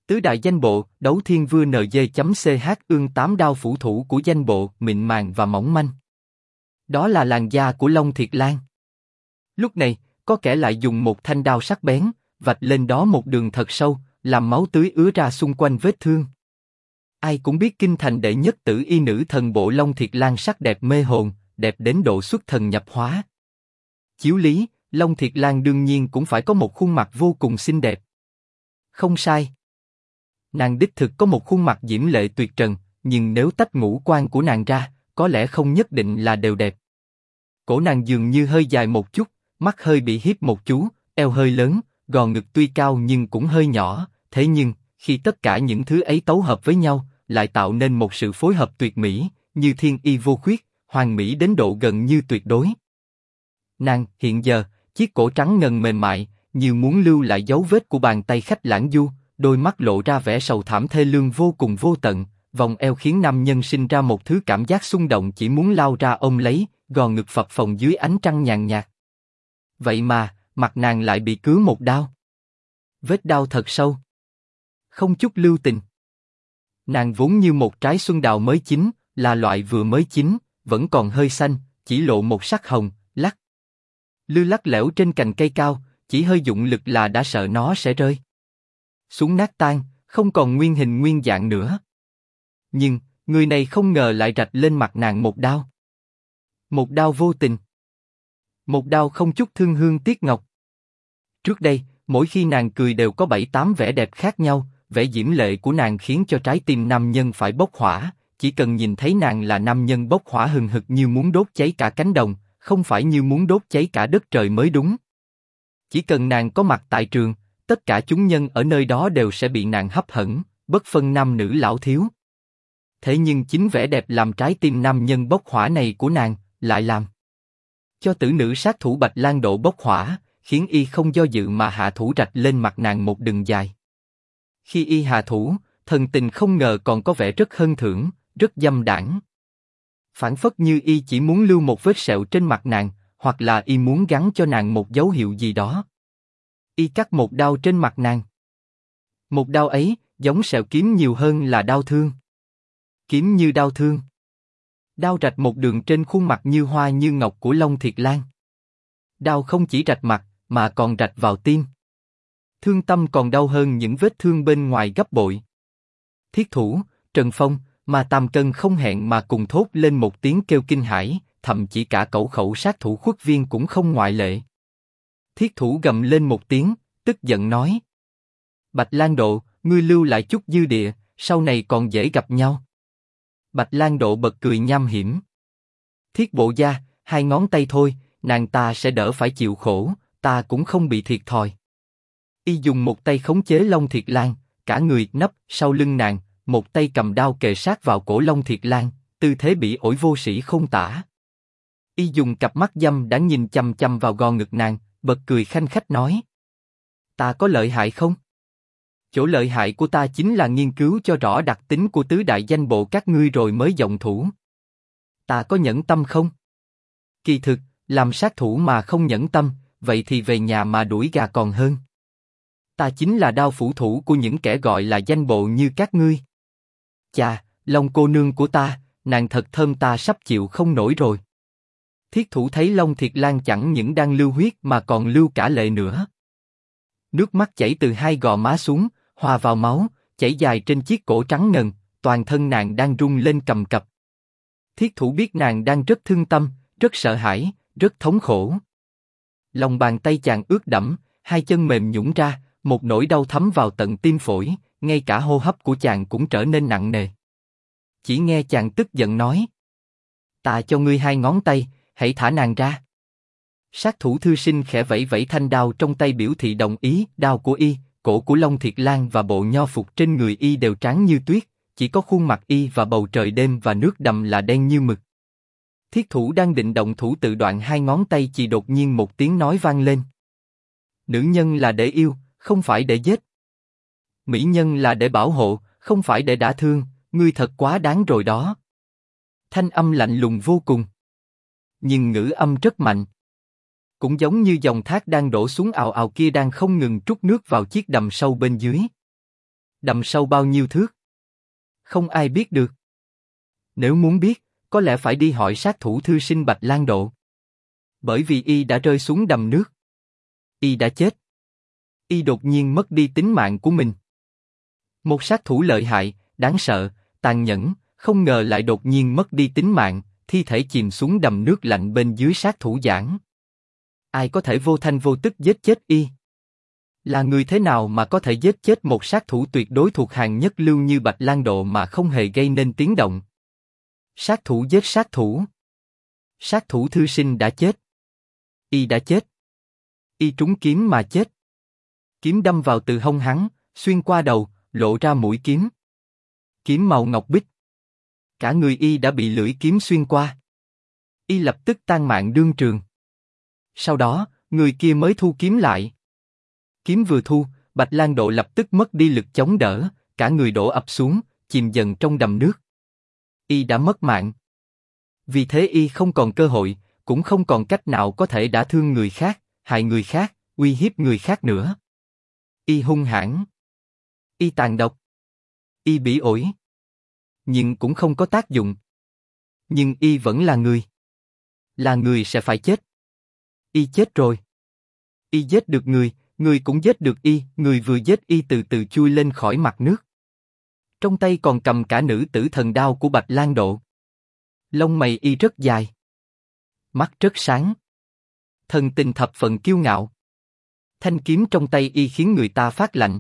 Tứ đại danh bộ, đấu thiên vưa NG.ch ương 8 đao phủ thủ của danh bộ, mịn màng và mỏng manh. Đó là làn da của Long Thiệt Lan. Lúc này, có kẻ lại dùng một thanh đao sắc bén, vạch lên đó một đường thật sâu, làm máu tưới ứa ra xung quanh vết thương. Ai cũng biết kinh thành đệ nhất tử y nữ thần bộ Long Thiệt Lan sắc đẹp mê hồn, đẹp đến độ xuất thần nhập hóa. Chiếu lý, Long Thiệt Lan đương nhiên cũng phải có một khuôn mặt vô cùng xinh đẹp. Không sai. Nàng đích thực có một khuôn mặt diễm lệ tuyệt trần, nhưng nếu tách ngũ quan của nàng ra, có lẽ không nhất định là đều đẹp. Cổ nàng dường như hơi dài một chút, mắt hơi bị hiếp một chú, eo hơi lớn, gò ngực tuy cao nhưng cũng hơi nhỏ, thế nhưng, khi tất cả những thứ ấy tấu hợp với nhau, lại tạo nên một sự phối hợp tuyệt mỹ, như thiên y vô khuyết, hoàn mỹ đến độ gần như tuyệt đối. Nàng, hiện giờ, chiếc cổ trắng ngần mềm mại, như muốn lưu lại dấu vết của bàn tay khách lãng du, đôi mắt lộ ra vẻ sầu thảm thê lương vô cùng vô tận, vòng eo khiến nam nhân sinh ra một thứ cảm giác xung động chỉ muốn lao ra ôm lấy, gò ngực phập phồng dưới ánh trăng nhàn nhạt. Vậy mà, mặt nàng lại bị cứa một đao. Vết đao thật sâu. Không chút lưu tình. Nàng vốn như một trái xuân đào mới chín, là loại vừa mới chín, vẫn còn hơi xanh, chỉ lộ một sắc hồng, lắc. Lư lắc lẻo trên cành cây cao, chỉ hơi dụng lực là đã sợ nó sẽ rơi xuống nát tan, không còn nguyên hình nguyên dạng nữa. Nhưng, người này không ngờ lại rạch lên mặt nàng một đao. Một đao vô tình. Một đao không chút thương hương tiếc ngọc. Trước đây, mỗi khi nàng cười đều có 7-8 vẻ đẹp khác nhau, vẻ diễm lệ của nàng khiến cho trái tim nam nhân phải bốc hỏa, chỉ cần nhìn thấy nàng là nam nhân bốc hỏa hừng hực như muốn đốt cháy cả cánh đồng, không phải như muốn đốt cháy cả đất trời mới đúng. Chỉ cần nàng có mặt tại trường, tất cả chúng nhân ở nơi đó đều sẽ bị nàng hấp hẫng, bất phân nam nữ lão thiếu. Thế nhưng chính vẻ đẹp làm trái tim nam nhân bốc hỏa này của nàng, lại làm cho tử nữ sát thủ Bạch Lan Độ bốc hỏa, khiến y không do dự mà hạ thủ rạch lên mặt nàng một đường dài. Khi y hạ thủ, thần tình không ngờ còn có vẻ rất hân thưởng, rất dâm đãng. Phảng phất như y chỉ muốn lưu một vết sẹo trên mặt nàng, hoặc là y muốn gắn cho nàng một dấu hiệu gì đó. Y cắt một đao trên mặt nàng. Một đao ấy, giống sẹo kiếm nhiều hơn là đau thương. Kiếm như đau thương. Đao rạch một đường trên khuôn mặt như hoa như ngọc của Long Thiệt Lan. Đao không chỉ rạch mặt, mà còn rạch vào tim. Thương tâm còn đau hơn những vết thương bên ngoài gấp bội. Thiết thủ, Trần Phong, mà Tam Cân không hẹn mà cùng thốt lên một tiếng kêu kinh hãi, thậm chí cả cẩu khẩu sát thủ Khuất Viên cũng không ngoại lệ. Thiết thủ gầm lên một tiếng, tức giận nói: Bạch Lan Độ, ngươi lưu lại chút dư địa, sau này còn dễ gặp nhau. Bạch Lan Độ bật cười nham hiểm. Thiết bộ gia, 2 ngón tay thôi, nàng ta sẽ đỡ phải chịu khổ, ta cũng không bị thiệt thòi. Y dùng một tay khống chế Long Thiệt Lan, cả người nấp sau lưng nàng, một tay cầm đao kề sát vào cổ Long Thiệt Lan, tư thế bỉ ổi vô sĩ không tả. Y dùng cặp mắt dâm đã nhìn chằm chằm vào gò ngực nàng, bật cười khanh khách nói: Ta có lợi hại không? Chỗ lợi hại của ta chính là nghiên cứu cho rõ đặc tính của tứ đại danh bộ các ngươi rồi mới động thủ. Ta có nhẫn tâm không? Kỳ thực, làm sát thủ mà không nhẫn tâm, vậy thì về nhà mà đuổi gà còn hơn. Ta chính là đao phủ thủ của những kẻ gọi là danh bộ như các ngươi. Chà, Long cô nương của ta, nàng thật thơm, ta sắp chịu không nổi rồi. Thiết thủ thấy Long Thiệt Lan chẳng những đang lưu huyết mà còn lưu cả lệ nữa. Nước mắt chảy từ 2 gò má xuống, hòa vào máu, chảy dài trên chiếc cổ trắng ngần, toàn thân nàng đang rung lên cầm cập. Thiết thủ biết nàng đang rất thương tâm, rất sợ hãi, rất thống khổ. Lòng bàn tay chàng ướt đẫm, 2 chân mềm nhũn ra, một nỗi đau thấm vào tận tim phổi, ngay cả hô hấp của chàng cũng trở nên nặng nề. Chỉ nghe chàng tức giận nói: Ta cho ngươi 2 ngón tay, hãy thả nàng ra. Sát thủ thư sinh khẽ vẫy vẫy thanh đao trong tay biểu thị đồng ý. Đao của y, cổ của Long Thiệt Lan và bộ nho phục trên người y đều trắng như tuyết, chỉ có khuôn mặt y và bầu trời đêm và nước đầm là đen như mực. Thiết thủ đang định động thủ tự đoạn 2 ngón tay chỉ đột nhiên một tiếng nói vang lên: Nữ nhân là để yêu, không phải để giết. Mỹ nhân là để bảo hộ, không phải để đả thương, ngươi thật quá đáng rồi đó. Thanh âm lạnh lùng vô cùng, nhưng ngữ âm rất mạnh. Cũng giống như dòng thác đang đổ xuống ào ào kia đang không ngừng trút nước vào chiếc đầm sâu bên dưới. Đầm sâu bao nhiêu thước? Không ai biết được. Nếu muốn biết, có lẽ phải đi hỏi sát thủ thư sinh Bạch Lang Độ. Bởi vì y đã rơi xuống đầm nước. Y đã chết. Y đột nhiên mất đi tính mạng của mình. Một sát thủ lợi hại, đáng sợ, tàn nhẫn, không ngờ lại đột nhiên mất đi tính mạng, thi thể chìm xuống đầm nước lạnh bên dưới sát thủ giảng. Ai có thể vô thanh vô tức giết chết y? Là người thế nào mà có thể giết chết một sát thủ tuyệt đối thuộc hàng nhất lưu như Bạch Lang Độ mà không hề gây nên tiếng động? Sát thủ giết sát thủ. Sát thủ thư sinh đã chết. Y đã chết. Y trúng kiếm mà chết. Kiếm đâm vào từ hông hắn, xuyên qua đầu, lộ ra mũi kiếm. Kiếm màu ngọc bích. Cả người y đã bị lưỡi kiếm xuyên qua. Y lập tức tang mạng đương trường. Sau đó, người kia mới thu kiếm lại. Kiếm vừa thu, Bạch Lang Độ lập tức mất đi lực chống đỡ, cả người đổ ập xuống, chìm dần trong đầm nước. Y đã mất mạng. Vì thế y không còn cơ hội, cũng không còn cách nào có thể đả thương người khác, hại người khác, uy hiếp người khác nữa. Y hung hãn. Y tàn độc. Y bỉ ổi. Nhưng cũng không có tác dụng. Nhưng y vẫn là người. Là người sẽ phải chết. Y chết rồi. Y giết được người, người cũng giết được y, người vừa giết y từ từ chui lên khỏi mặt nước. Trong tay còn cầm cả nữ tử thần đao của Bạch Lang Độ. Lông mày y rất dài. Mắt rất sáng. Thần tình thập phần kiêu ngạo. Thanh kiếm trong tay y khiến người ta phát lạnh.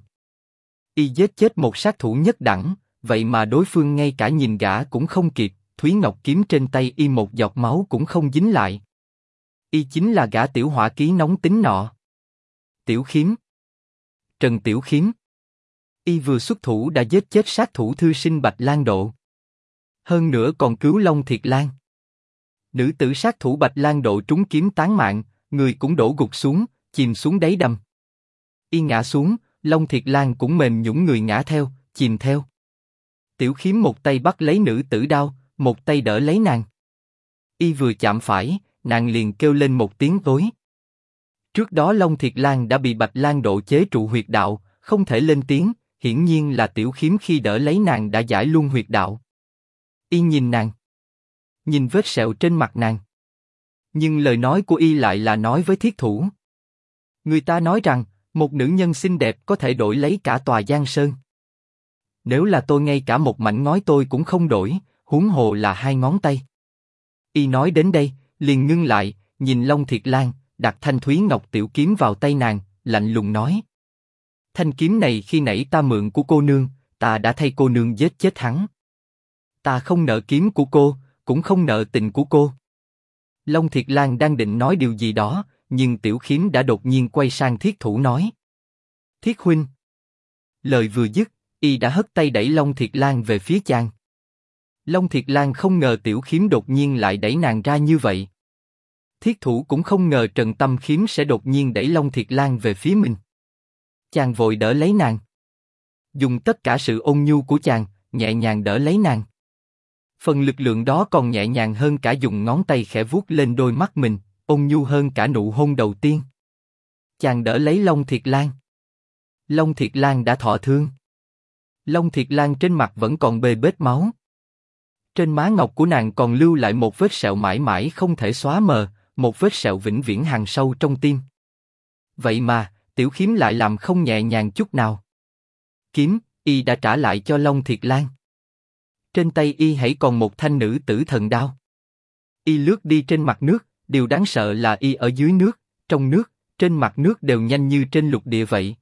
Y giết chết một sát thủ nhất đẳng, vậy mà đối phương ngay cả nhìn gã cũng không kịp, Thúy Ngọc kiếm trên tay y một giọt máu cũng không dính lại. Y chính là gã tiểu hỏa ký nóng tính nọ. Tiểu Khiếm. Trần Tiểu Khiếm. Y vừa xuất thủ đã giết chết sát thủ thư sinh Bạch Lang Độ. Hơn nữa còn cứu Long Thiệt Lan. Nữ tử sát thủ Bạch Lang Độ trúng kiếm tán mạng, người cũng đổ gục xuống, chìm xuống đáy đầm. Y ngã xuống, Long Thiệt Lan cũng mềm nhũn người ngã theo, chìm theo. Tiểu Khiếm một tay bắt lấy nữ tử đao, một tay đỡ lấy nàng. Y vừa chạm phải, nàng liền kêu lên một tiếng tối. Trước đó Long Thiệt Lan đã bị Bạch Lang Độ chế trụ huyệt đạo, không thể lên tiếng, hiển nhiên là Tiểu Khiếm khi đỡ lấy nàng đã giải luôn huyệt đạo. Y nhìn nàng. Nhìn vết sẹo trên mặt nàng. Nhưng lời nói của y lại là nói với thiết thủ. Người ta nói rằng, một nữ nhân xinh đẹp có thể đổi lấy cả tòa Giang Sơn. Nếu là tôi ngay cả một mảnh ngói tôi cũng không đổi, huống hồ là hai ngón tay. Y nói đến đây, liền ngưng lại, nhìn Long Thiệt Lan, đặt thanh thúy ngọc tiểu kiếm vào tay nàng, lạnh lùng nói. Thanh kiếm này khi nãy ta mượn của cô nương, ta đã thay cô nương giết chết hắn. Ta không nợ kiếm của cô, cũng không nợ tình của cô. Long Thiệt Lan đang định nói điều gì đó, nhưng Tiểu Khiếm đã đột nhiên quay sang thiết thủ nói. Thiết huynh. Lời vừa dứt, y đã hất tay đẩy Long Thiệt Lan về phía chàng. Long Thiệt Lan không ngờ Tiểu Khiếm đột nhiên lại đẩy nàng ra như vậy. Thiết thủ cũng không ngờ Trần Tâm Khiếm sẽ đột nhiên đẩy Long Thiệt Lan về phía mình. Chàng vội đỡ lấy nàng. Dùng tất cả sự ôn nhu của chàng, nhẹ nhàng đỡ lấy nàng. Phần lực lượng đó còn nhẹ nhàng hơn cả dùng ngón tay khẽ vuốt lên đôi mắt mình, ôn nhu hơn cả nụ hôn đầu tiên. Chàng đỡ lấy Long Thiệt Lan. Long Thiệt Lan đã thọ thương. Long Thiệt Lan trên mặt vẫn còn bê bết máu. Trên má ngọc của nàng còn lưu lại một vết sẹo mãi mãi không thể xóa mờ, một vết sẹo vĩnh viễn hằn sâu trong tim. Vậy mà, Tiểu Khiếm lại làm không nhẹ nhàng chút nào. Kiếm, y đã trả lại cho Long Thiệt Lan. Trên tay y hãy còn một thanh nữ tử thần đao. Y lướt đi trên mặt nước, điều đáng sợ là y ở dưới nước, trong nước, trên mặt nước đều nhanh như trên lục địa vậy.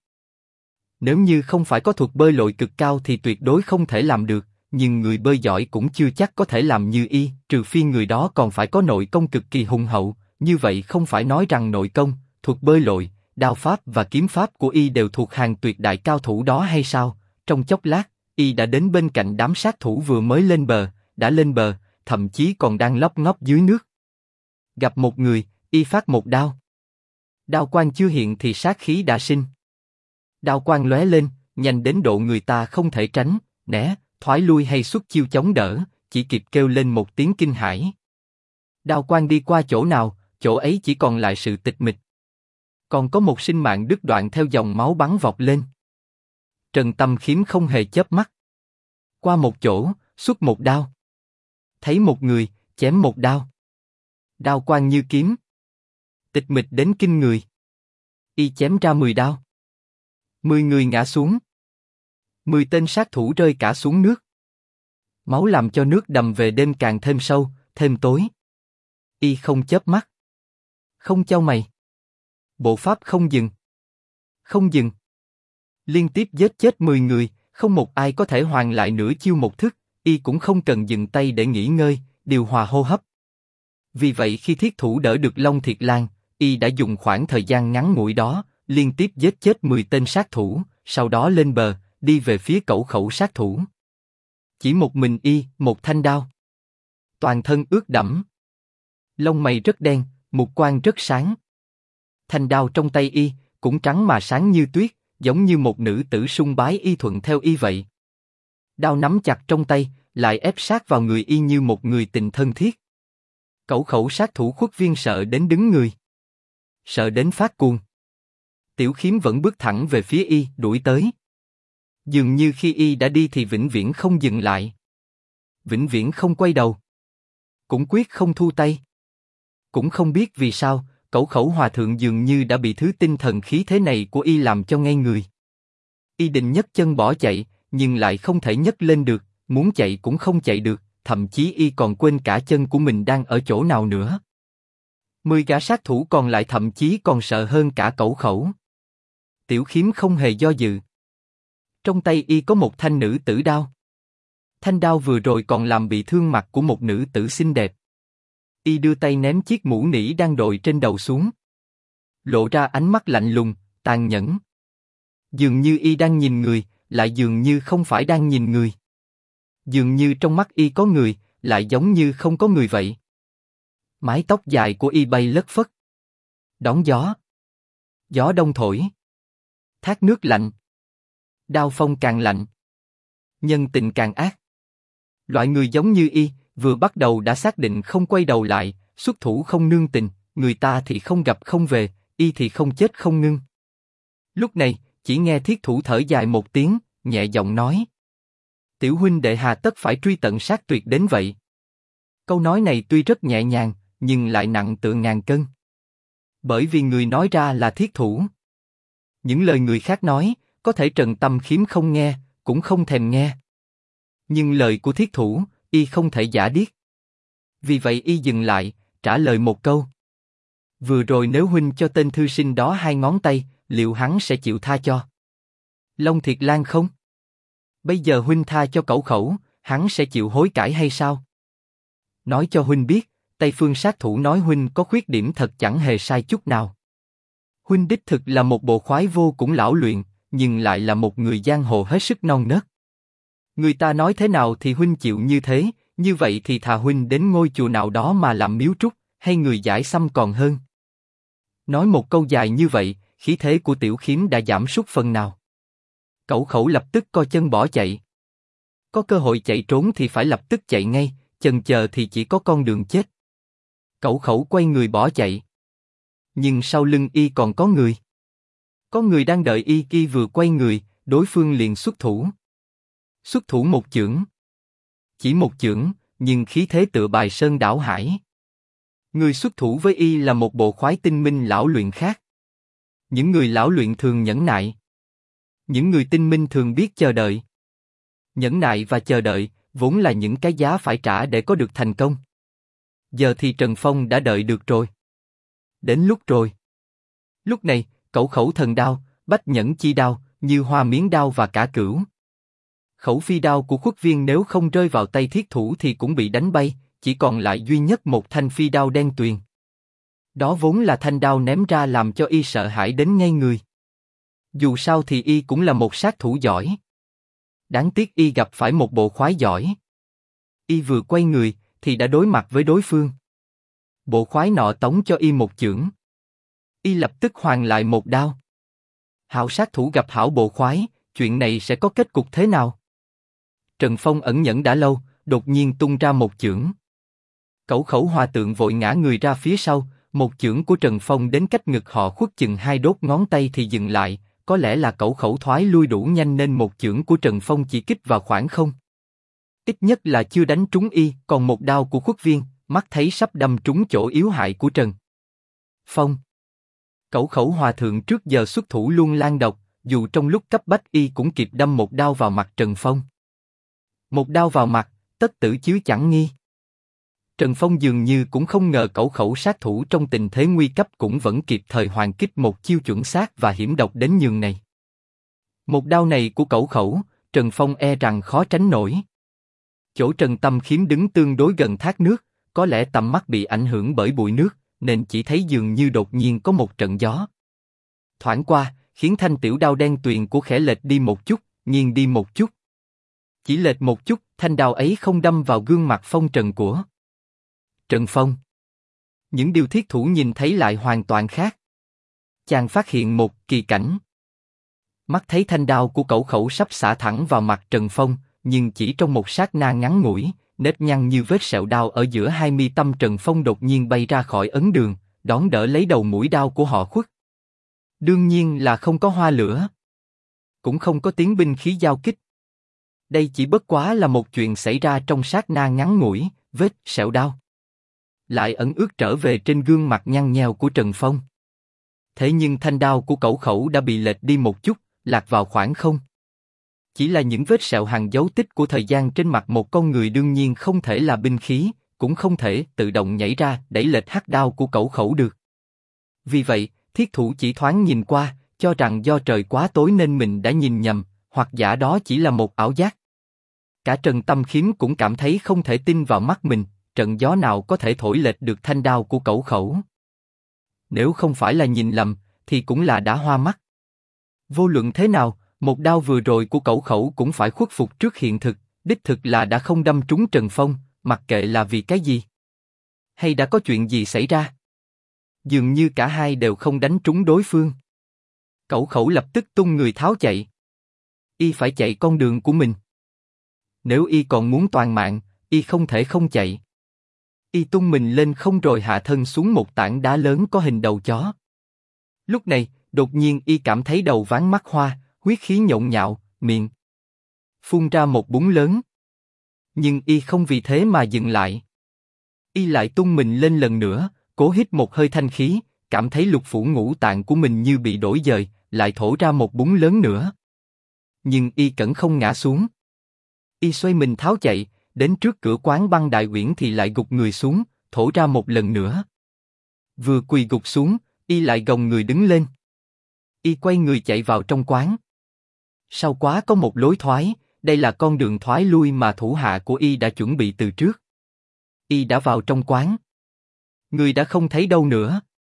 Nếu như không phải có thuật bơi lội cực cao thì tuyệt đối không thể làm được, nhưng người bơi giỏi cũng chưa chắc có thể làm như y, trừ phi người đó còn phải có nội công cực kỳ hùng hậu, như vậy không phải nói rằng nội công, thuật bơi lội, đao pháp và kiếm pháp của y đều thuộc hàng tuyệt đại cao thủ đó hay sao? Trong chốc lát, y đã đến bên cạnh đám sát thủ vừa mới lên bờ, đã lên bờ, thậm chí còn đang lóc ngóc dưới nước. Gặp một người, y phát một đao. Đao quang chưa hiện thì sát khí đã sinh. Đao quang lóe lên, nhanh đến độ người ta không thể tránh, né, thoái lui hay xuất chiêu chống đỡ, chỉ kịp kêu lên một tiếng kinh hãi. Đao quang đi qua chỗ nào, chỗ ấy chỉ còn lại sự tịch mịch. Còn có một sinh mạng đứt đoạn theo dòng máu bắn vọt lên. Trần Tâm Khiếm không hề chớp mắt. Qua một chỗ, xuất một đao. Thấy một người, chém một đao. Đao quang như kiếm. Tịch mịch đến kinh người. Y chém ra 10 đao. 10 người ngã xuống. 10 tên sát thủ rơi cả xuống nước. Máu làm cho nước đầm về đêm càng thêm sâu, thêm tối. Y không chớp mắt. Không chau mày. Bộ pháp không dừng. Không dừng. Liên tiếp giết chết 10 người, không một ai có thể hoàn lại nửa chiêu một thức, Y cũng không cần dừng tay để nghỉ ngơi, điều hòa hô hấp. Vì vậy khi thiết thủ đỡ được Long Thiệt Lan, Y đã dùng khoảng thời gian ngắn ngủi đó, liên tiếp giết chết 10 tên sát thủ, sau đó lên bờ, đi về phía Cẩu Khẩu sát thủ. Chỉ một mình Y, một thanh đao. Toàn thân ướt đẫm. Lông mày rất đen, mục quang rất sáng. Thanh đao trong tay Y, cũng trắng mà sáng như tuyết, giống như một nữ tử sung bái y thuận theo Y vậy. Đao nắm chặt trong tay, lại ép sát vào người Y như một người tình thân thiết. Cẩu Khẩu sát thủ Khuất Viên sợ đến đứng người. Sợ đến phát cuồng. Tiểu Khiếm vẫn bước thẳng về phía Y, đuổi tới. Dường như khi Y đã đi thì vĩnh viễn không dừng lại. Vĩnh viễn không quay đầu. Cũng quyết không thu tay. Cũng không biết vì sao, Cẩu Khẩu hòa thượng dường như đã bị thứ tinh thần khí thế này của Y làm cho ngây người. Y định nhấc chân bỏ chạy, nhưng lại không thể nhấc lên được, muốn chạy cũng không chạy được, thậm chí Y còn quên cả chân của mình đang ở chỗ nào nữa. 10 gã sát thủ còn lại thậm chí còn sợ hơn cả Cẩu Khẩu. Tiểu Khiếm không hề do dự. Trong tay Y có một thanh nữ tử đao. Thanh đao vừa rồi còn làm bị thương mặt của một nữ tử xinh đẹp. Y đưa tay ném chiếc mũ nỉ đang đội trên đầu xuống. Lộ ra ánh mắt lạnh lùng, tàn nhẫn. Dường như Y đang nhìn người, lại dường như không phải đang nhìn người. Dường như trong mắt Y có người, lại giống như không có người vậy. Mái tóc dài của Y bay lất phất. Đón gió. Gió đông thổi. Thác nước lạnh. Đao phong càng lạnh. Nhân tình càng ác. Loại người giống như Y, vừa bắt đầu đã xác định không quay đầu lại, xuất thủ không nương tình, người ta thì không gặp không về, Y thì không chết không ngưng. Lúc này, chỉ nghe thiết thủ thở dài một tiếng, nhẹ giọng nói. Tiểu huynh đệ hà tất phải truy tận sát tuyệt đến vậy. Câu nói này tuy rất nhẹ nhàng, nhưng lại nặng tựa ngàn cân. Bởi vì người nói ra là thiết thủ. Những lời người khác nói, có thể Trần Tâm Khiếm không nghe, cũng không thèm nghe. Nhưng lời của thiết thủ, Y không thể giả điếc. Vì vậy Y dừng lại, trả lời một câu. Vừa rồi nếu huynh cho tên thư sinh đó 2 ngón tay, liệu hắn sẽ chịu tha cho? Long Thiệt Lan không? Bây giờ huynh tha cho Cẩu Khẩu, hắn sẽ chịu hối cải hay sao? Nói cho huynh biết, Tây Phương sát thủ nói huynh có khuyết điểm thật chẳng hề sai chút nào. Huynh đích thực là một bộ khoái vô cùng lão luyện, nhưng lại là một người giang hồ hết sức non nớt. Người ta nói thế nào thì huynh chịu như thế, như vậy thì thà huynh đến ngôi chùa nào đó mà làm miếu trúc, hay người giải xăm còn hơn. Nói một câu dài như vậy, khí thế của Tiểu Khiếm đã giảm sút phần nào. Cẩu Khẩu lập tức co chân bỏ chạy. Có cơ hội chạy trốn thì phải lập tức chạy ngay, chần chờ thì chỉ có con đường chết. Cẩu Khẩu quay người bỏ chạy. Nhưng sau lưng Y còn có người. Có người đang đợi Y, Y vừa quay người, đối phương liền xuất thủ. Xuất thủ một chưởng. Chỉ một chưởng, nhưng khí thế tựa bài sơn đảo hải. Người xuất thủ với Y là một bộ khoái tinh minh lão luyện khác. Những người lão luyện thường nhẫn nại. Những người tinh minh thường biết chờ đợi. Nhẫn nại và chờ đợi, vốn là những cái giá phải trả để có được thành công. Giờ thì Trần Phong đã đợi được rồi. Đến lúc rồi. Lúc này, Cẩu Khẩu thần đao, Bách Nhẫn chi đao, Như Hoa miến đao và cả Cửu Khẩu phi đao của Khuất Viên nếu không rơi vào tay thiết thủ thì cũng bị đánh bay, chỉ còn lại duy nhất một thanh phi đao đen tuyền. Đó vốn là thanh đao ném ra làm cho Y sợ hãi đến ngay người. Dù sao thì Y cũng là một sát thủ giỏi. Đáng tiếc Y gặp phải một bộ khoái giỏi. Y vừa quay người thì đã đối mặt với đối phương. Bộ khoái nọ tống cho Y một chưởng. Y lập tức hoàn lại một đao. Hảo sát thủ gặp hảo bộ khoái, chuyện này sẽ có kết cục thế nào? Trần Phong ẩn nhẫn đã lâu, đột nhiên tung ra một chưởng. Cẩu Khẩu hòa tượng vội ngã người ra phía sau, một chưởng của Trần Phong đến cách ngực họ Khuất chừng 2 đốt ngón tay thì dừng lại, có lẽ là cẩu khẩu thoái lui đủ nhanh nên một chưởng của Trần Phong chỉ kích vào khoảng không. Ít nhất là chưa đánh trúng y, còn một đao của Khuất Viên, mắt thấy sắp đâm trúng chỗ yếu hại của Trần Phong. Cẩu khẩu hòa thượng trước giờ xuất thủ luôn lan độc, dù trong lúc cấp bách y cũng kịp đâm một đao vào mặt Trần Phong. Một đao vào mặt, tất tử chứ chẳng nghi. Trần Phong dường như cũng không ngờ cẩu khẩu sát thủ trong tình thế nguy cấp cũng vẫn kịp thời hoàn kích một chiêu chuẩn xác và hiểm độc đến nhường này. Một đao này của cẩu khẩu, Trần Phong e rằng khó tránh nổi. Chỗ Trần Tâm Khiếm đứng tương đối gần thác nước, có lẽ tầm mắt bị ảnh hưởng bởi bụi nước, nên chỉ thấy dường như đột nhiên có một trận gió thoảng qua, khiến thanh tiểu đao đen tuyền của khẽ lệch đi một chút, nghiêng đi một chút. Chỉ lệch một chút, thanh đao ấy không đâm vào gương mặt phong trần của Trần Phong. Những điều thiết thủ nhìn thấy lại hoàn toàn khác. Chàng phát hiện một kỳ cảnh. Mắt thấy thanh đao của cẩu khẩu sắp xả thẳng vào mặt Trần Phong, nhưng chỉ trong một sát na ngắn ngủi, nếp nhăn như vết sẹo đao ở giữa hai mi tâm Trần Phong đột nhiên bay ra khỏi ấn đường, đón đỡ lấy đầu mũi đao của họ Khuất. Đương nhiên là không có hoa lửa, cũng không có tiếng binh khí giao kích. Đây chỉ bất quá là một chuyện xảy ra trong sát na ngắn ngủi, vết sẹo đao lại ẩn ước trở về trên gương mặt nhăn nheo của Trần Phong. Thế nhưng thanh đao của cẩu khẩu đã bị lệch đi một chút, lạc vào khoảng không. Chỉ là những vết sẹo hằn dấu tích của thời gian trên mặt một con người, đương nhiên không thể là binh khí, cũng không thể tự động nhảy ra đẩy lệch hắc đao của cẩu khẩu được. Vì vậy, thiết thủ chỉ thoáng nhìn qua, cho rằng do trời quá tối nên mình đã nhìn nhầm, hoặc giả đó chỉ là một ảo giác. Cả Trần Tâm Khiếm cũng cảm thấy không thể tin vào mắt mình, trận gió nào có thể thổi lệch được thanh đao của cẩu khẩu. Nếu không phải là nhìn lầm, thì cũng là đã hoa mắt. Vô luận thế nào, một đao vừa rồi của cẩu khẩu cũng phải khuất phục trước hiện thực, đích thực là đã không đâm trúng Trần Phong, mặc kệ là vì cái gì. Hay đã có chuyện gì xảy ra? Dường như cả hai đều không đánh trúng đối phương. Cẩu khẩu lập tức tung người tháo chạy. Y phải chạy con đường của mình. Nếu y còn muốn toàn mạng, y không thể không chạy. Y tung mình lên không rồi hạ thân xuống một tảng đá lớn có hình đầu chó. Lúc này, đột nhiên y cảm thấy đầu váng mắt hoa, huyết khí nhộn nhạo, miệng phun ra một búng lớn. Nhưng y không vì thế mà dừng lại. Y lại tung mình lên lần nữa, cố hít một hơi thanh khí, cảm thấy lục phủ ngũ tạng của mình như bị đổi dời, lại thổ ra một búng lớn nữa. Nhưng y cẩn không ngã xuống. Y xoay mình tháo chạy, đến trước cửa quán băng Đại Uyển thì lại gục người xuống, thổ ra một lần nữa. Vừa quỳ gục xuống, y lại gồng người đứng lên. Y quay người chạy vào trong quán. Sau quá có một lối thoái, đây là con đường thoái lui mà thủ hạ của y đã chuẩn bị từ trước. Y đã vào trong quán. Người đã không thấy đâu nữa.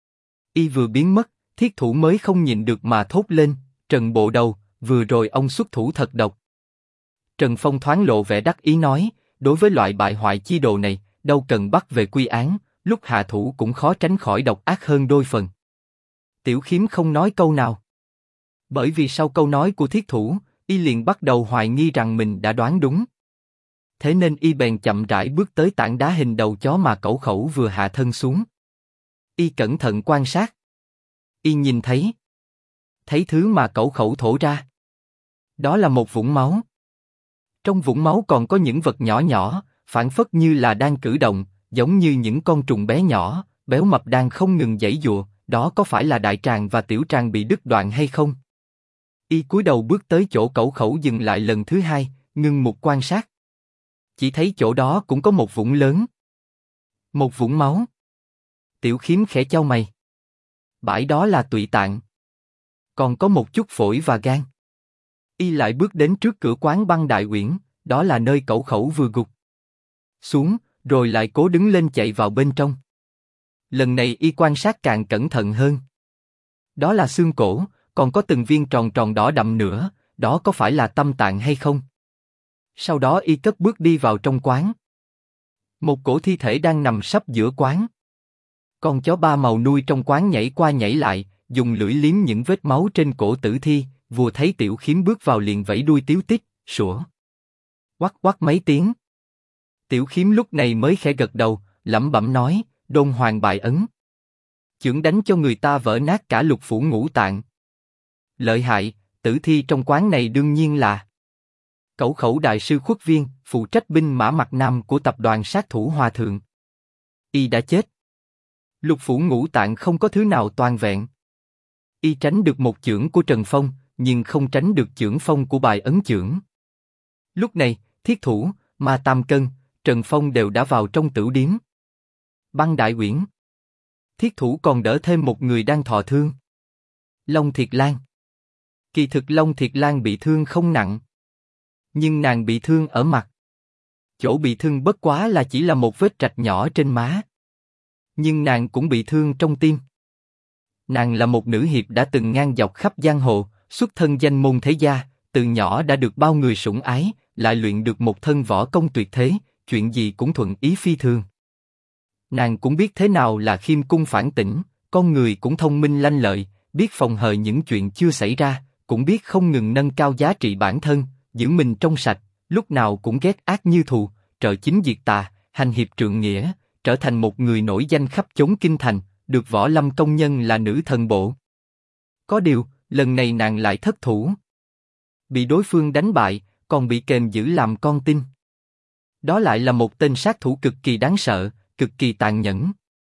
Y vừa biến mất, thiết thủ mới không nhịn được mà thốt lên, Trần bộ đầu, vừa rồi ông xuất thủ thật độc. Trần Phong thoáng lộ vẻ đắc ý nói, đối với loại bại hoại chi đồ này, đâu cần bắt về quy án, lúc hạ thủ cũng khó tránh khỏi độc ác hơn đôi phần. Tiểu Khiếm không nói câu nào. Bởi vì sau câu nói của thiết thủ, y liền bắt đầu hoài nghi rằng mình đã đoán đúng. Thế nên y bèn chậm rãi bước tới tảng đá hình đầu chó mà cẩu khẩu vừa hạ thân xuống. Y cẩn thận quan sát. Y nhìn thấy thứ mà cẩu khẩu thổ ra. Đó là một vũng máu. Trong vũng máu còn có những vật nhỏ nhỏ, phảng phất như là đang cử động, giống như những con trùng bé nhỏ, béo mập đang không ngừng giãy giụa. Đó có phải là đại tràng và tiểu tràng bị đứt đoạn hay không? Y cúi đầu bước tới chỗ cẩu khẩu dừng lại lần thứ hai, ngưng mục quan sát. Chỉ thấy chỗ đó cũng có một vũng lớn. Một vũng máu. Tiểu Khiếm khẽ chau mày. Bãi đó là tụy tạng. Còn có một chút phổi và gan. Y lại bước đến trước cửa quán băng Đại Uyển, đó là nơi cẩu khẩu vừa gục xuống, rồi lại cố đứng lên chạy vào bên trong. Lần này y quan sát càng cẩn thận hơn. Đó là xương cổ, còn có từng viên tròn tròn đỏ đậm nữa, đó có phải là tâm tạng hay không? Sau đó y cất bước đi vào trong quán. Một cổ thi thể đang nằm sấp giữa quán. Con chó ba màu nuôi trong quán nhảy qua nhảy lại, dùng lưỡi liếm những vết máu trên cổ tử thi. Vừa thấy Tiểu Khiếm bước vào liền vẫy đuôi tíu tít, sủa quắc quắc mấy tiếng. Tiểu Khiếm lúc này mới khẽ gật đầu, lẩm bẩm nói, Đôn hoàng bại ấn. Chưởng đánh cho người ta vỡ nát cả lục phủ ngũ tạng. Lợi hại, tử thi trong quán này đương nhiên là Cẩu Khẩu đại sư Khuất Viên, phụ trách binh mã mặt nam của tập đoàn sát thủ Hòa Thượng. Y đã chết. Lục phủ ngũ tạng không có thứ nào toàn vẹn. Y tránh được một chưởng của Trần Phong, nhưng không tránh được chưởng phong của bài ấn chưởng. Lúc này, Thiết Thủ, Ma Tam Cân, Trần Phong đều đã vào trong tửu điếm. Băng Đại Uyển. Thiết Thủ còn đỡ thêm một người đang thọ thương. Long Thiệt Lan. Kỳ thực Long Thiệt Lan bị thương không nặng, nhưng nàng bị thương ở mặt. Chỗ bị thương bất quá là chỉ là một vết rạch nhỏ trên má. Nhưng nàng cũng bị thương trong tim. Nàng là một nữ hiệp đã từng ngang dọc khắp giang hồ, xuất thân danh môn thế gia, từ nhỏ đã được bao người sủng ái, lại luyện được một thân võ công tuyệt thế, chuyện gì cũng thuận ý phi thường. Nàng cũng biết thế nào là khiêm cung phản tỉnh, con người cũng thông minh lanh lợi, biết phòng hờ những chuyện chưa xảy ra, cũng biết không ngừng nâng cao giá trị bản thân, giữ mình trong sạch, lúc nào cũng ghét ác như thù, trợ chính diệt tà, hành hiệp trượng nghĩa, trở thành một người nổi danh khắp chốn kinh thành, được Võ Lâm công nhân là nữ thần bộ. Có điều, lần này nàng lại thất thủ. Bị đối phương đánh bại, còn bị kềm giữ làm con tin. Đó lại là một tên sát thủ cực kỳ đáng sợ, cực kỳ tàn nhẫn.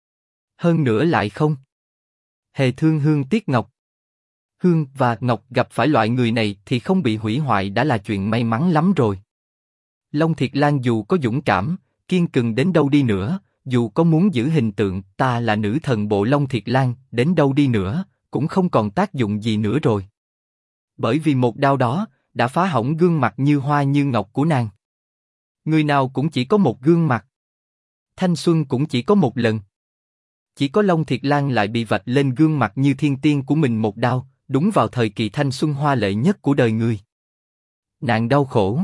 Hơn nữa lại không hề thương Hương Tiết Ngọc. Hương và Ngọc gặp phải loại người này thì không bị hủy hoại đã là chuyện may mắn lắm rồi. Long Thiệt Lan dù có dũng cảm, kiên cường đến đâu đi nữa, dù có muốn giữ hình tượng ta là nữ thần bộ Long Thiệt Lan đến đâu đi nữa, cũng không còn tác dụng gì nữa rồi. Bởi vì một đao đó đã phá hỏng gương mặt như hoa như ngọc của nàng. Người nào cũng chỉ có một gương mặt, thanh xuân cũng chỉ có một lần. Chỉ có Long Thiệt Lan lại bị vạch lên gương mặt như thiên tiên của mình một đao, đúng vào thời kỳ thanh xuân hoa lệ nhất của đời người. Nàng đau khổ,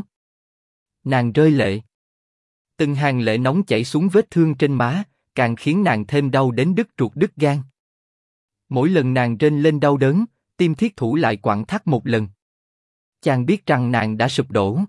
nàng rơi lệ. Từng hàng lệ nóng chảy xuống vết thương trên má, càng khiến nàng thêm đau đến đứt ruột đứt gan. Mỗi lần nàng rên lên đau đớn, tim Thiết Thủ lại quặn thắt một lần. Chàng biết rằng nàng đã sụp đổ.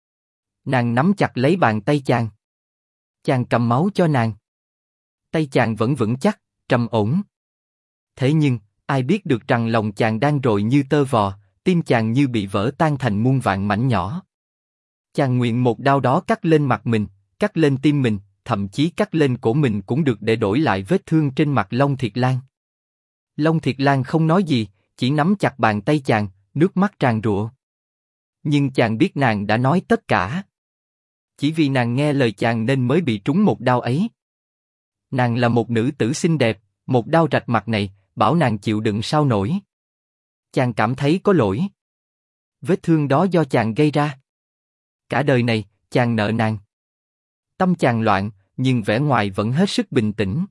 Nàng nắm chặt lấy bàn tay chàng. Chàng cầm máu cho nàng. Tay chàng vẫn vững chắc, trầm ổn. Thế nhưng, ai biết được rằng lòng chàng đang rội như tơ vò, tim chàng như bị vỡ tan thành muôn vạn mảnh nhỏ. Chàng nguyện một đao đó cắt lên mặt mình, cắt lên tim mình, thậm chí cắt lên cổ mình cũng được để đổi lại vết thương trên mặt Long Thiệt Lan. Long Thiệt Lan không nói gì, chỉ nắm chặt bàn tay chàng, nước mắt tràn rụa. Nhưng chàng biết nàng đã nói tất cả. Chỉ vì nàng nghe lời chàng nên mới bị trúng một đao ấy. Nàng là một nữ tử xinh đẹp, một đao rạch mặt này, bảo nàng chịu đựng sao nổi. Chàng cảm thấy có lỗi. Vết thương đó do chàng gây ra. Cả đời này, chàng nợ nàng. Tâm chàng loạn, nhưng vẻ ngoài vẫn hết sức bình tĩnh.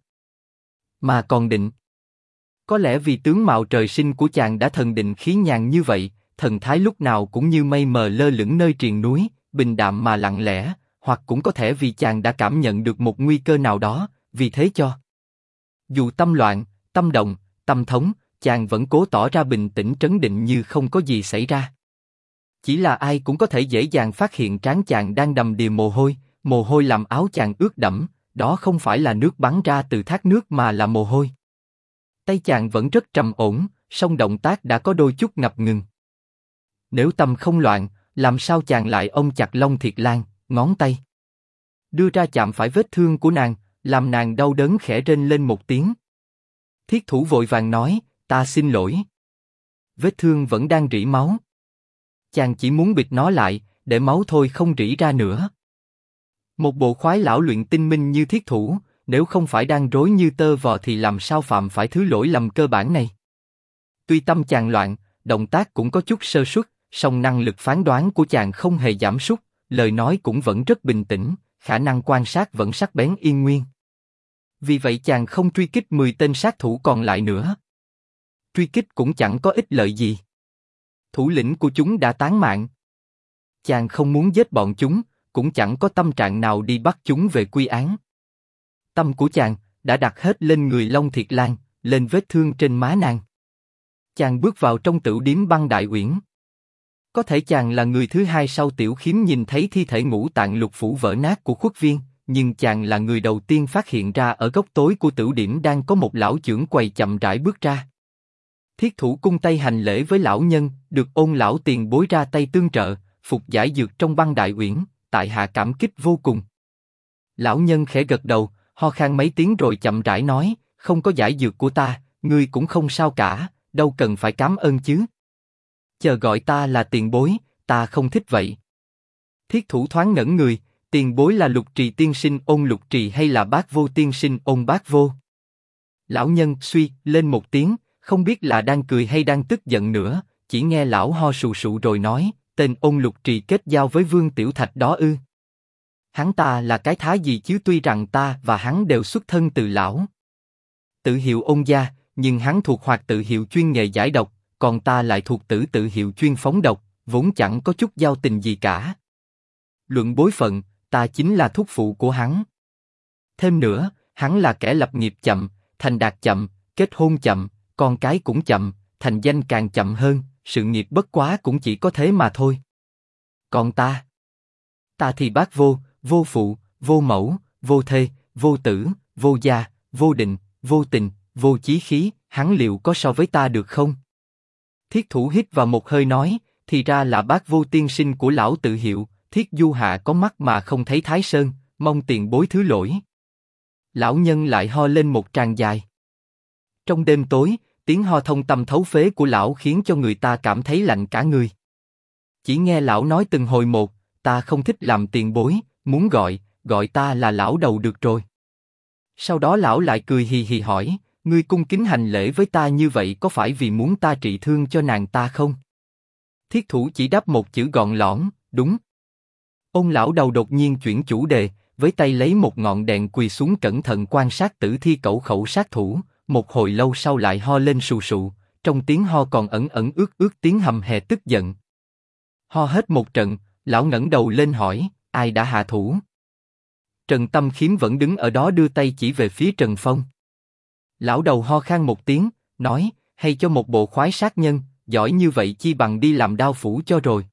Mà còn định. Có lẽ vì tướng mạo trời sinh của chàng đã thần định khí nhàn như vậy, thần thái lúc nào cũng như mây mờ lơ lửng nơi triền núi, bình đạm mà lặng lẽ, hoặc cũng có thể vì chàng đã cảm nhận được một nguy cơ nào đó, vì thế cho dù tâm loạn, tâm động, tâm thống, chàng vẫn cố tỏ ra bình tĩnh trấn định như không có gì xảy ra. Chỉ là ai cũng có thể dễ dàng phát hiện trán chàng đang đầm đìa mồ hôi làm áo chàng ướt đẫm, đó không phải là nước bắn ra từ thác nước mà là mồ hôi. Tay chàng vẫn rất trầm ổn, song động tác đã có đôi chút ngập ngừng. Nếu tâm không loạn, làm sao chàng lại ôm chặt Long Thiệt Lan, ngón tay đưa ra chạm phải vết thương của nàng, làm nàng đau đớn khẽ rên lên một tiếng. Thiết Thủ vội vàng nói, ta xin lỗi. Vết thương vẫn đang rỉ máu. Chàng chỉ muốn bịt nó lại, để máu thôi không rỉ ra nữa. Một bộ khoái lão luyện tinh minh như Thiết Thủ, nếu không phải đang rối như tơ vò thì làm sao phạm phải thứ lỗi lầm cơ bản này. Tuy tâm chàng loạn, động tác cũng có chút sơ suất, song năng lực phán đoán của chàng không hề giảm sút, lời nói cũng vẫn rất bình tĩnh, khả năng quan sát vẫn sắc bén yên nguyên. Vì vậy chàng không truy kích 10 tên sát thủ còn lại nữa. Truy kích cũng chẳng có ích lợi gì. Thủ lĩnh của chúng đã tán mạng. Chàng không muốn giết bọn chúng, cũng chẳng có tâm trạng nào đi bắt chúng về quy án. Tâm của chàng đã đặt hết lên người Long Thiệt Lan, lên vết thương trên má nàng. Chàng bước vào trong tửu điếm Băng Đại Uyển. Có thể chàng là người thứ hai sau Tiểu Khiếm nhìn thấy thi thể ngũ tạng lục phủ vỡ nát của Khuất Viên, nhưng chàng là người đầu tiên phát hiện ra ở góc tối của tửu điếm đang có một lão chưởng quầy chậm rãi bước ra. Thiết thủ cung tay hành lễ với lão nhân, được Ôn lão tiền bối ra tay tương trợ, phục giải dược trong băng đại uyển, tại hạ cảm kích vô cùng. Lão nhân khẽ gật đầu, ho khan mấy tiếng rồi chậm rãi nói, không có giải dược của ta, ngươi cũng không sao cả, đâu cần phải cảm ơn chứ. Chờ gọi ta là tiền bối, ta không thích vậy. Thiết thủ thoáng ngẩn người, tiền bối là Lục Trì tiên sinh Ôn Lục Trì hay là Bác Vô tiên sinh Ôn Bác Vô? Lão nhân suy lên một tiếng, không biết là đang cười hay đang tức giận nữa, chỉ nghe lão ho sù sụ rồi nói, tên Ôn Lục Trì kết giao với Vương Tiểu Thạch đó ư? Hắn ta là cái thá gì chứ, tuy rằng ta và hắn đều xuất thân từ lão tự hiệu Ôn gia, nhưng hắn thuộc Hoạt tự hiệu chuyên nghề giải độc, còn ta lại thuộc Tử tự hiệu chuyên phóng độc, vốn chẳng có chút giao tình gì cả. Luận bối phận, ta chính là thúc phụ của hắn. Thêm nữa, hắn là kẻ lập nghiệp chậm, thành đạt chậm, kết hôn chậm, con cái cũng chậm, thành danh càng chậm hơn, sự nghiệp bất quá cũng chỉ có thế mà thôi. Còn ta thì bác vô, vô phụ, vô mẫu, vô thê, vô tử, vô gia, vô định, vô tình, vô chí khí, hắn liệu có so với ta được không? Thiết thủ hít vào một hơi nói, thì ra là Bác Vô tiên sinh của lão tự hiệu, Thiết du hạ có mắt mà không thấy Thái Sơn, mong tiền bối thứ lỗi. Lão nhân lại ho lên một tràng dài. Trong đêm tối, tiếng ho thông tâm thấu phế của lão khiến cho người ta cảm thấy lạnh cả người. Chỉ nghe lão nói từng hồi một, ta không thích làm tiền bối, muốn gọi ta là lão đầu được rồi. Sau đó lão lại cười hì hì hỏi, ngươi cung kính hành lễ với ta như vậy có phải vì muốn ta trị thương cho nàng ta không? Thiết thủ chỉ đáp một chữ gọn lõn, đúng. Ôn lão đầu đột nhiên chuyển chủ đề, với tay lấy một ngọn đèn quỳ xuống cẩn thận quan sát tử thi cẩu khẩu sát thủ, một hồi lâu sau lại ho lên sù sụ, trong tiếng ho còn ẩn ẩn ướt ướt tiếng hầm hè tức giận. Ho hết một trận, lão ngẩng đầu lên hỏi, ai đã hạ thủ? Trần Tâm Khiếm vẫn đứng ở đó đưa tay chỉ về phía Trần Phong. Lão đầu ho khan một tiếng, nói, hay cho một bộ khoái sát nhân, giỏi như vậy chi bằng đi làm đao phủ cho rồi.